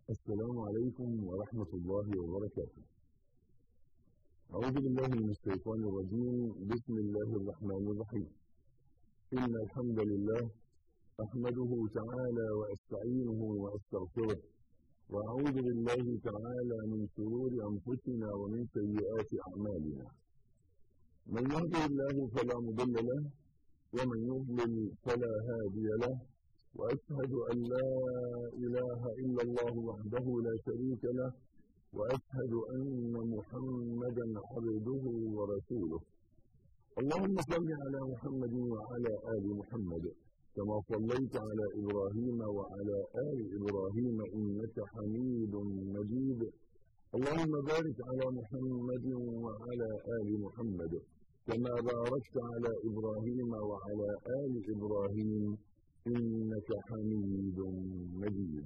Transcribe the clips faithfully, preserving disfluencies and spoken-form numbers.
السلام عليكم ورحمة الله وبركاته. أعوذ بالله من الشيطان الرجيم. بسم الله الرحمن الرحيم. إن الحمد لله أحمده تعالى وأستعينه وأستغفره، وأعوذ بالله تعالى من شرور أنفسنا ومن سيئات أعمالنا. من يهده الله فلا مضل له، ومن يضلل فلا هادي له، وأشهد أن لا إله إلا الله وحده لا شريك له، وأشهد أن محمدا عبده ورسوله. اللهم صل على محمد وعلى آل محمد كما صليت على إبراهيم وعلى آل إبراهيم إنك حميد مجيد. اللهم بارك على محمد وعلى آل محمد كما باركت على إبراهيم وعلى آل إبراهيم إنك حميد مجيد.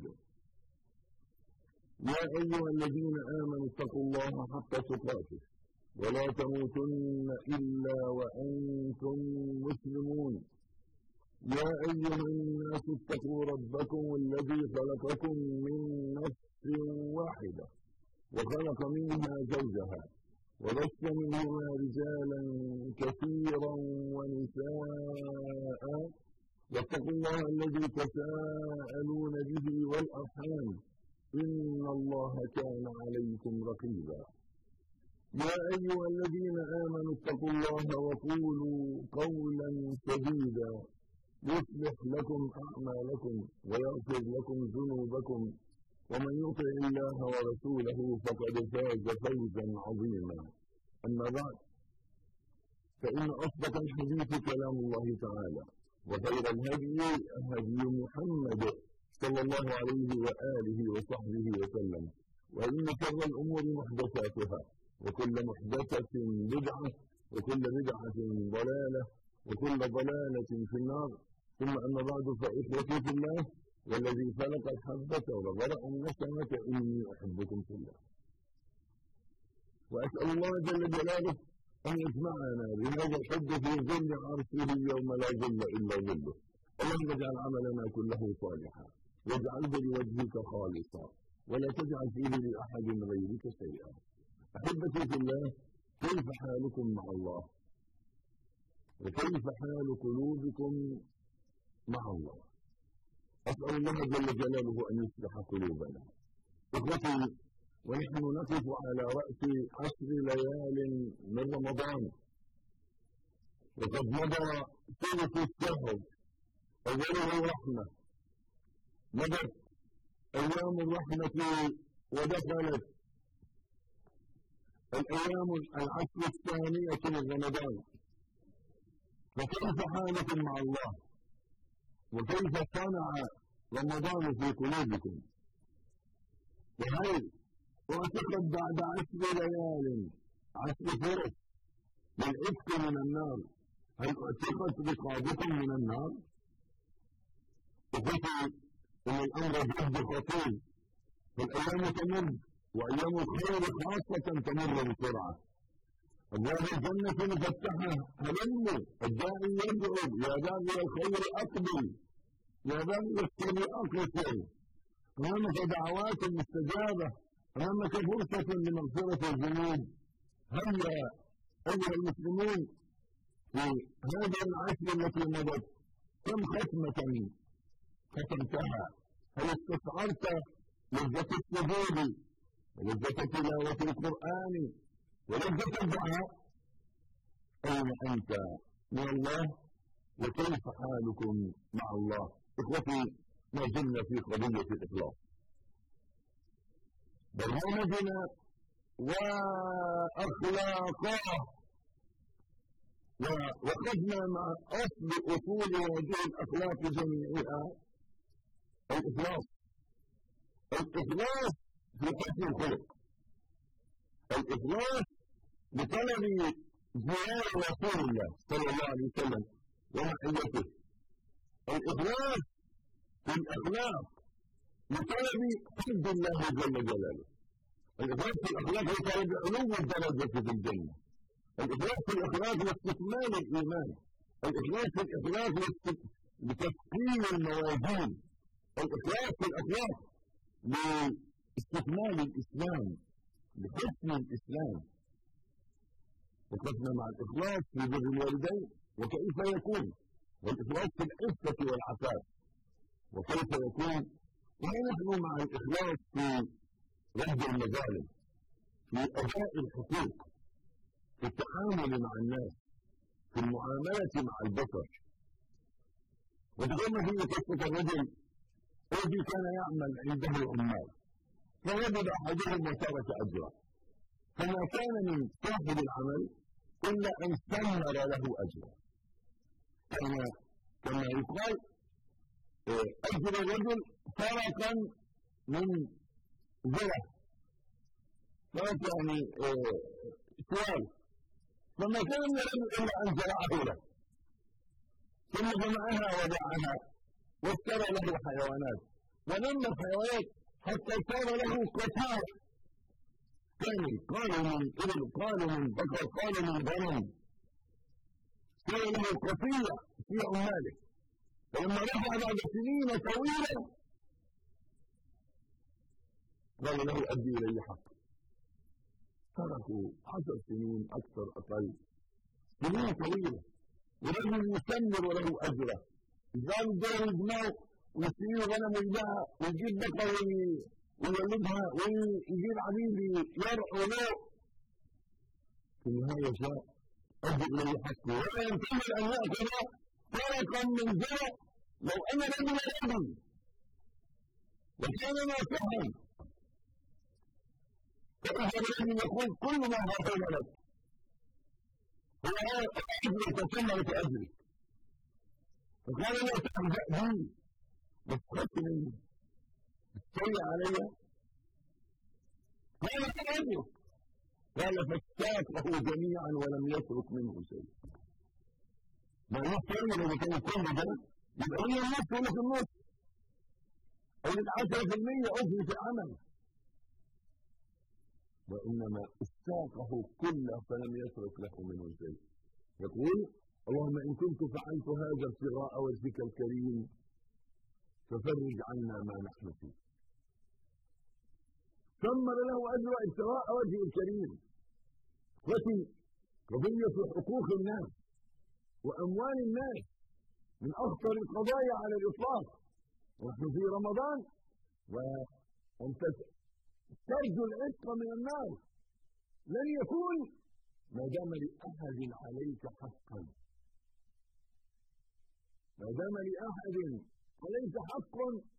يا أيها الذين آمنوا اتقوا الله حق تقاته ولا تموتن إلا وأنتم مسلمون. يا أيها الناس اتقوا ربكم الذي خلقكم من نفس واحدة وخلق منها زوجها وبث منهما رجالا كثيرا ونساء، واتقوا الله الذي تساءلون به والأرحام إن الله كان عليكم رقيبا. يا أيها الذين آمنوا اتقوا الله وقولوا قولا سديدا يصلح لكم أعمالكم ويغفر لكم ذنوبكم، ومن يطع الله ورسوله فقد فاز فوزا عظيما. أما بعد، فإن أصدق الحديث كلام الله تعالى، وخير الهدي هدي محمد صلى الله عليه وآله وصحبه وسلم، وإن شر الأمور محدثاتها، وكل محدثة بدعة، وكل بدعة ضلالة، وكل ضلالة في النار. ثم أما بعد، فإخوتي في الله والذي خلق الحبة وبرأ النسمة إني أحبكم في الله، وأسأل الله جل جلاله أن يجمعنا بهذا الحب في ظل عرشه يوم لا ظل إلا ظله. اللهم اجعل عملنا كله صالحا، واجعله لوجهك خالصا، ولا تجعل فيه لأحد غيرك شيئا. أحبتي في الله، كيف حالكم مع الله؟ وكيف حال قلوبكم مع الله؟ أسأل الله جل جلاله أن يصلح قلوبنا. إخوتي، ونحن نقف على رأس عشر ليال من رمضان، وقد مضى ثلث الشهر أوله رحمة، مضت أيام الرحمة ودخلت الأيام العشر الثانية من رمضان. فكيف حالكم مع الله؟ وكيف صنع رمضان في قلوبكم؟ وهل واعتقد بعد عشر ليال عشر فرص للعتق من النار، هل اعتقدت رقابكم من النار؟ وقلت ان الامر جد خطير، فالايام تمر، وايام الخير خاصه تمر بسرعه. ابواب الجنه مفتحه، هلموا، الداعي يدعو، يا باغي الخير اقبل، يا باغي الشر اقصر. امامك دعوات مستجابه، أمامك فرصة لمغفرة الذنوب. هيا أيها المسلمون، في هذه العشر التي مضت كم ختمة ختمتها؟ هل استشعرت لذة السجود ولذة تلاوة القرآن ولذة الدعاء؟ أين أنت من الله؟ وكيف حالكم مع الله؟ إخوتي، ما زلنا في قضية الإخلاص. برنامجنا وأخلاقه، ووقفنا مع أصل أصول هذه الأخلاق جميعها الإخلاص. الإخلاص في حسن الخلق، الإخلاص بطلب زيارة رسول الله صلى الله عليه وسلم ومحيته، الإخلاص في الأخلاق لطلب حب الله جل جلاله. الإخلاص في الأخلاق لطلب علو الدرجة في الجنة. الإخلاص في الأخلاق لاستكمال الإيمان. الإخلاص في الأخلاق لتسقيم الموازين. الإخلاص في الأخلاق استكمال الإسلام لحسن الإسلام. وقفنا مع الإخلاص في بر الوالدين وكيف يكون، والإخلاص في العفة والعفاف وكيف يكون، ونحن مع الإخلاص في رد المظالم، في أداء الحقوق، في التعامل مع الناس، في المعاملة مع البشر. وتقولنا في قصة الرجل الذي كان يعمل عنده عمال فوجد أحدهم وترك أجره، فما كان من صاحب العمل إلا أن ثمر له أجره. كما كما يقال أجر الرجل فرقا من زرع، فرق يعني سؤال، فما كان من الرجل إلا أن زرعه له، ثم جمعها وباعها واشترى له حيوانات ونمى الحيوانات حتى صار له قطار كامل، قالوا من إبل، قالوا من بقر، قالوا من غنم، صار له قطيع في عماله. فلما رجع بعد سنين طويلة قال له أدي إلي حق. تركوا عشر سنين أكثر أقل، سنين طويلة، ورجل يثمر وله أجره، قال دور يجمعه ويشتري غنم ويبيعها ويجيب بقر ويولدها ويجيب عبيد يرعوا له، في النهاية جاء أدي إلي حقه ولا ينتظر أن يأخذ فرقا من زرع. لو أن رجل رجل وكان ناصحا فإذا الرجل يقول كل ما هاتين لك هو أجرك ثمرة أجرك، فقال لا تحزأ بي بس خدت مني استوي علي، قال أجرك، قال فاستاكه جميعا ولم يترك منه شيء. ما يحترم إذا كان كل ده يبقى هي النص ولا في النص، أو العشرة في المية أجر في العمل، وإنما استاقه كله فلم يترك له منه شيء. يقول اللهم إن كنت فعلت هذا ابتغاء وجهك الكريم ففرج عنا ما نحن فيه. ثمر له أجر ابتغاء وجهه الكريم. وفي قضية حقوق الناس وأموال الناس من أخطر القضايا على الإطلاق، ونحن في رمضان وأنت ترجو العتق من النار لن يكون ما دام لأحد عليك حقا، ما دام لأحد عليك حق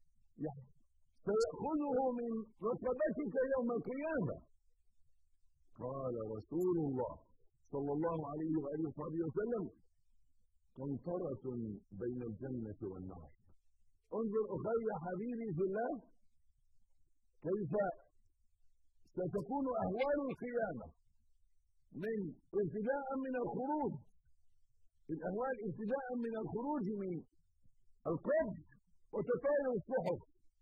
سيأخذه من رقبتك يوم القيامة. قال رسول الله صلى الله عليه وآله وصحبه وسلم قنطرة بين الجنة والنار. انظر أخي حبيبي في الله كيف ستكون أهوال القيامة من ابتداء من الخروج، الأهوال ابتداء من الخروج من القبر وتطاير الصحف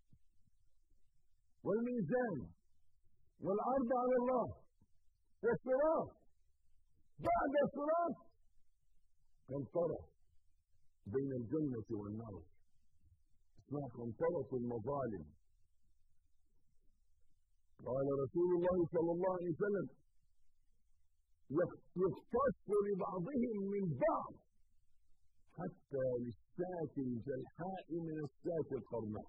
والميزان والعرض على الله والصراط. بعد الصراط قنطرة بين الجنة والنار اسمها قنطرة المظالم. قال رسول الله صلى الله عليه وسلم يختص لبعضهم من بعض حتى للساة الجلحاء من الساة القرناء.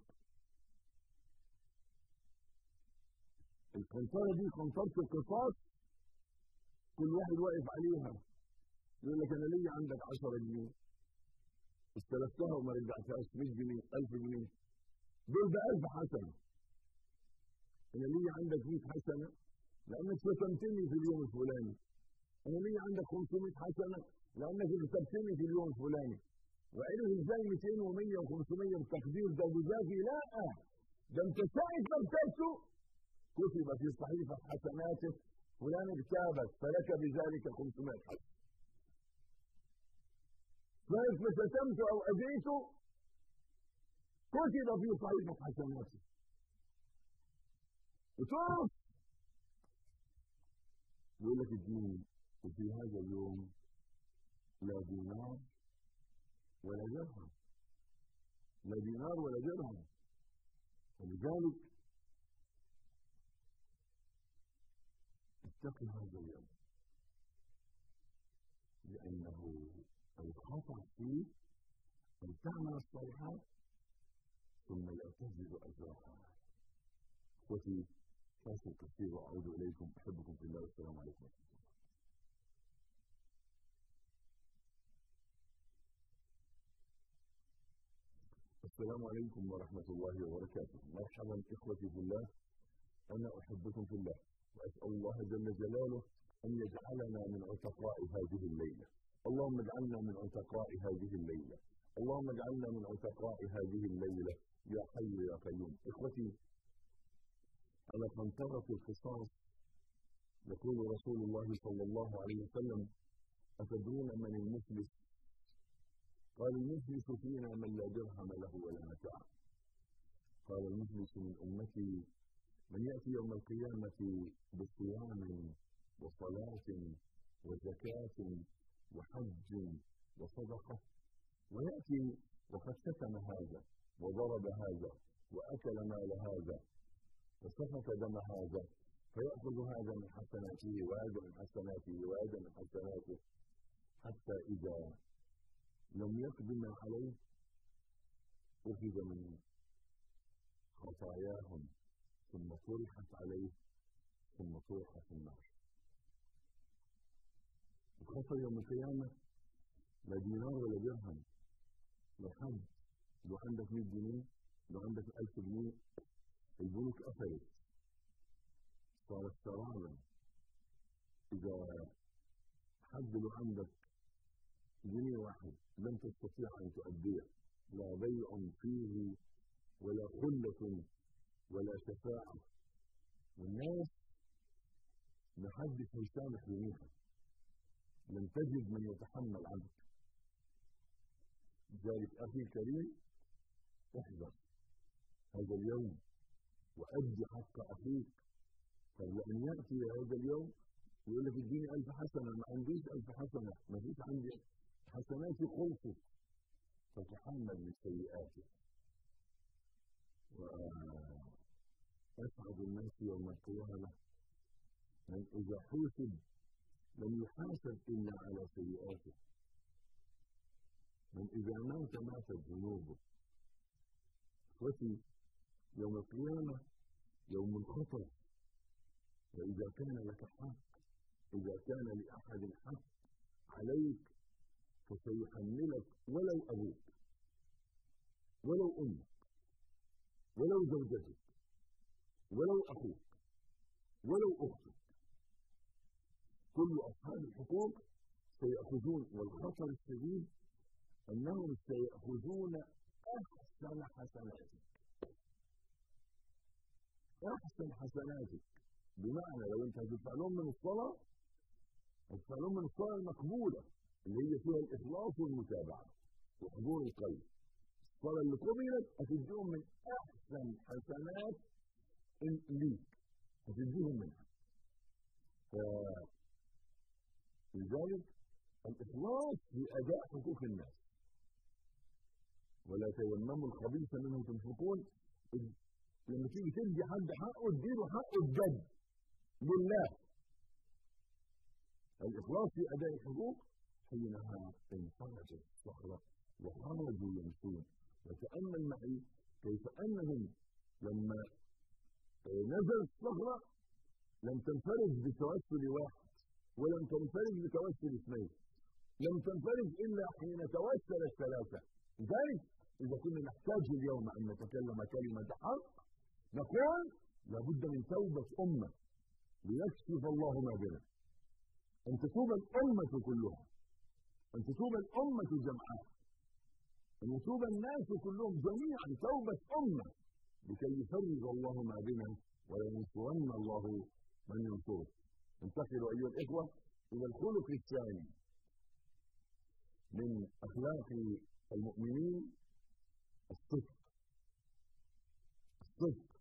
القنطرة دي قنطرة القصاص، كل واحد واقف عليها يقول لك أنا لي عندك عشرة جنيه استلفتها وما رجعتهاش مية جنيه ألف جنيه، دول بألف حسنة. أنا لي عندك مية حسنة لأنك شتمتني في اليوم الفلاني، أنا لي عندك خمسمية حسنة لأنك كتبتني في اليوم الفلاني. وعرف ازاي مئتين ومية وخمسمية بالتقدير ده جزافي؟ لا، ده انت ساعة ما كتبته كتب في صحيفة حسناته فلان اكتابك فلك بذلك خمسمائة حسنة. ساعة ما شتمته أو أذيته كتب في صحيفة حسناته. وشوف يقول لك الدين وفي هذا اليوم لا دينار ولا درهم، لا دينار ولا درهم. ولذلك اتق هذا اليوم، لأنه الخطر فيه أن تعمل الصالحات ثم لا تجد أجرها. إخوتي كافر كثير وأعود إليكم، أحبكم في الله والسلام عليكم. السلام عليكم ورحمة الله وبركاته. مرحبا إخوتي في الله، أنا أحبكم في الله وأسأل الله جل جلاله أن يجعلنا من عتقاء هذه الليلة. اللهم اجعلنا من عتقاء هذه الليلة، اللهم اجعلنا من عتقاء هذه الليلة يا حي يا قيوم. إخوتي، على قنطرة القصاص يقول رسول الله صلى الله عليه وسلم: أتدرون من المفلس؟ قال: المفلس فينا من لا درهم له ولا متاع. قال: المفلس من أمتي من يأتي يوم القيامة بصيام وصلاة وزكاة وحج وصدقة، ويأتي وقد شتم هذا وضرب هذا وأكل مال هذا وسفك دم هذا، فيأخذ هذا من حسناته وهذا من حسناته وهذا من حسناته، حتى إذا لم يقدم عليه أخذ من خطاياهم ثم طرحت عليه ثم طرح في النار. الخطر يوم القيامة لا دينار ولا درهم، لا حد. لو عندك مئة جنيه، لو عندك ألف جنيه، البنوك قفلت صارت سرابا. إذا حد لو عندك جنيه واحد لن تستطيع أن تؤديه، لا بيع فيه ولا خلة ولا شفاعة، والناس محدش هيسامح جميعا، لن تجد من يتحمل عنك. لذلك أخي الكريم، احذر هذا اليوم وأدي حق أخيك قبل أن يأتي هذا اليوم يقول لك اديني ألف حسنة، ما عنديش ألف حسنة، ما فيش عندي حسناتي خلصت، فتحمل من سيئاته. وأسعد الناس يوم القيامة من إذا حوسب لم يحاسب إلا على سيئاته، من إذا مات ماتت ذنوبه. إخوتي، يوم القيامة يوم الخطر، وإذا كان لك حق، إذا كان لأحد حق عليك فسيحملك ولو أبوك ولو أمك ولو زوجتك ولو أخوك ولو أختك، كل أصحاب الحقوق سيأخذون. والخطر الشديد أنهم سيأخذون أحسن حسناتك، أحسن حسناتك. بمعنى لو أنت هتدفع لهم من الصلاة، هتدفع لهم من الصلاة المقبولة اللي هي فيها الإخلاص والمتابعة وحضور القلب، الصلاة اللي قبلت هتديهم من أحسن حسنات ليك، هتديهم منها. فلذلك الإخلاص في أداء حقوق الناس. ولا تيمموا الخبيث منه تنفقون. لما تيجي تدي حد حقه اديله حقه بجد لله. الإخلاص في أداء الحقوق حينها انفرجت الصخرة وخرجوا يمشون. وتأمل معي كيف أنهم لما نزلت الصخرة لم تنفرج بتوسل واحد ولم تنفرج بتوسل اثنين، لم تنفرج إلا حين توسل الثلاثة. لذلك إذا كنا نحتاج اليوم أن نتكلم كلمة حق نقول لابد من توبة أمة ليكشف الله ما بنا، أن تتوب الأمة كلها، أن تتوب الأمة جمعاء، أن يتوب الناس كلهم جميعا توبة أمة لكي يفرج الله ما بنا وينصرن الله من ينصره. انتقل أيها الإخوة إلى الخلق الثاني من أخلاق المؤمنين، الصدق. الصدق